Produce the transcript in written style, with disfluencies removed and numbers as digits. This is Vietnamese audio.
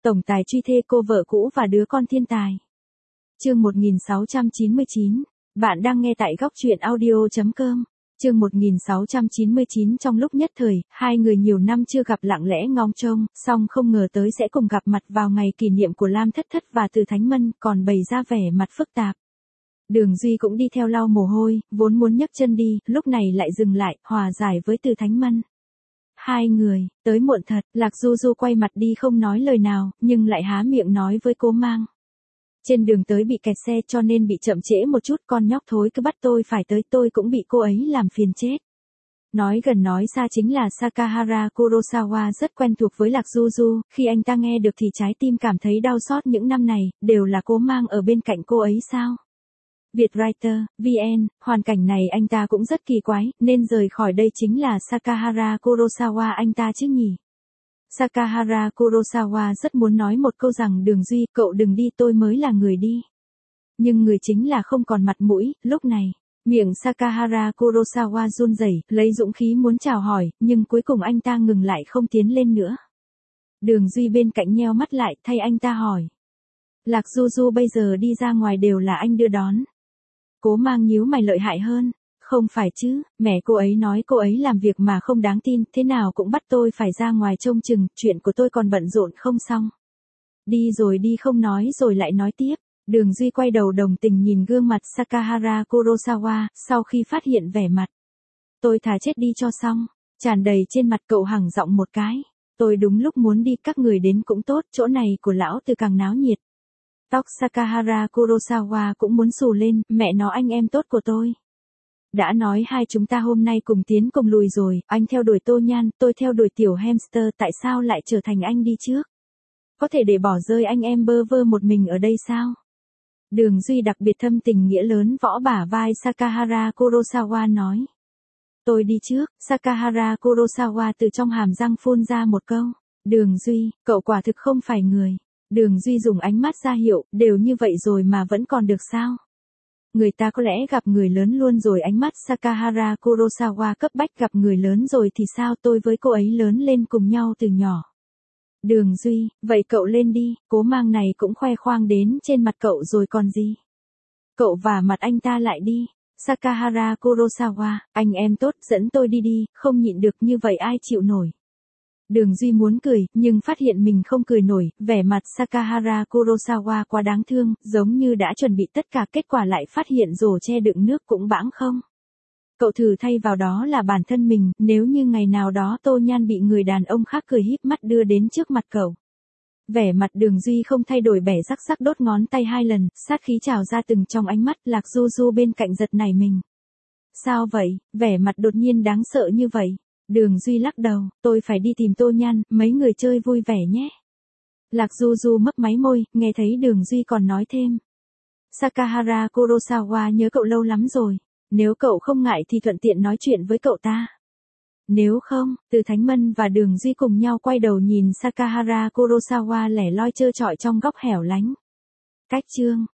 Tổng tài truy thê cô vợ cũ và đứa con thiên tài. Chương 1699. Bạn đang nghe tại góc truyện audio.com. Chương 1699. Trong lúc nhất thời, hai người nhiều năm chưa gặp lặng lẽ ngóng trông, song không ngờ tới sẽ cùng gặp mặt vào ngày kỷ niệm của Lam Thất Thất và Từ Thánh Mân, còn bày ra vẻ mặt phức tạp. Đường Duy cũng đi theo lau mồ hôi, vốn muốn nhấc chân đi, lúc này lại dừng lại, hòa giải với Từ Thánh Mân. Hai người, tới muộn thật, Lạc Du Du quay mặt đi không nói lời nào, nhưng lại há miệng nói với Cố Mang. Trên đường tới bị kẹt xe cho nên bị chậm trễ một chút, con nhóc thối cứ bắt tôi phải tới, tôi cũng bị cô ấy làm phiền chết. Nói gần nói xa chính là Sakahara Kurosawa rất quen thuộc với Lạc Du Du, khi anh ta nghe được thì trái tim cảm thấy đau xót. Những năm này, đều là Cố Mang ở bên cạnh cô ấy sao? Vietwriter, VN, hoàn cảnh này anh ta cũng rất kỳ quái, nên rời khỏi đây chính là Sakahara Kurosawa anh ta chứ nhỉ? Sakahara Kurosawa rất muốn nói một câu rằng Đường Duy, cậu đừng đi, tôi mới là người đi. Nhưng người chính là không còn mặt mũi, lúc này, miệng Sakahara Kurosawa run rẩy, lấy dũng khí muốn chào hỏi, nhưng cuối cùng anh ta ngừng lại không tiến lên nữa. Đường Duy bên cạnh nheo mắt lại, thay anh ta hỏi. Lạc Du Du bây giờ đi ra ngoài đều là anh đưa đón. Cố Mang nhíu mày lợi hại hơn. Không phải chứ, mẹ cô ấy nói cô ấy làm việc mà không đáng tin, thế nào cũng bắt tôi phải ra ngoài trông chừng, chuyện của tôi còn bận rộn không xong. Đi rồi đi, không nói rồi lại nói tiếp. Đường Duy quay đầu đồng tình nhìn gương mặt Sakahara Kurosawa, sau khi phát hiện vẻ mặt. Tôi thà chết đi cho xong, tràn đầy trên mặt cậu hẳng giọng một cái. Tôi đúng lúc muốn đi, các người đến cũng tốt, chỗ này của lão từ càng náo nhiệt. Tóc Sakahara Kurosawa cũng muốn xù lên, mẹ nó anh em tốt của tôi. Đã nói hai chúng ta hôm nay cùng tiến cùng lùi rồi, anh theo đuổi Tô Nhan, tôi theo đuổi tiểu hamster, tại sao lại trở thành anh đi trước? Có thể để bỏ rơi anh em bơ vơ một mình ở đây sao? Đường Duy đặc biệt thâm tình nghĩa lớn võ bả vai Sakahara Kurosawa nói. Tôi đi trước, Sakahara Kurosawa từ trong hàm răng phun ra một câu. Đường Duy, cậu quả thực không phải người. Đường Duy dùng ánh mắt ra hiệu, đều như vậy rồi mà vẫn còn được sao? Người ta có lẽ gặp người lớn luôn rồi. Ánh mắt Sakahara Kurosawa cấp bách, gặp người lớn rồi thì sao, tôi với cô ấy lớn lên cùng nhau từ nhỏ. Đường Duy, vậy cậu lên đi, Cố Mang này cũng khoe khoang đến trên mặt cậu rồi còn gì. Cậu vả mặt anh ta lại đi. Sakahara Kurosawa, anh em tốt, dẫn tôi đi đi, không nhịn được như vậy ai chịu nổi. Đường Duy muốn cười, nhưng phát hiện mình không cười nổi, vẻ mặt Sakahara Kurosawa quá đáng thương, giống như đã chuẩn bị tất cả, kết quả lại phát hiện rổ che đựng nước cũng bẵng không. Cậu thử thay vào đó là bản thân mình, nếu như ngày nào đó Tô Nhan bị người đàn ông khác cười híp mắt đưa đến trước mặt cậu. Vẻ mặt Đường Duy không thay đổi, bẻ rắc rắc đốt ngón tay hai lần, sát khí trào ra từng trong ánh mắt. Lạc Du Du bên cạnh giật nảy mình. Sao vậy, vẻ mặt đột nhiên đáng sợ như vậy? Đường Duy lắc đầu, tôi phải đi tìm Tô Nhan, mấy người chơi vui vẻ nhé. Lạc Du Du mấp máy môi, nghe thấy Đường Duy còn nói thêm. Sakahara Kurosawa nhớ cậu lâu lắm rồi, nếu cậu không ngại thì thuận tiện nói chuyện với cậu ta. Nếu không, Từ Thánh Mân và Đường Duy cùng nhau quay đầu nhìn Sakahara Kurosawa lẻ loi trơ trọi trong góc hẻo lánh. Cách chương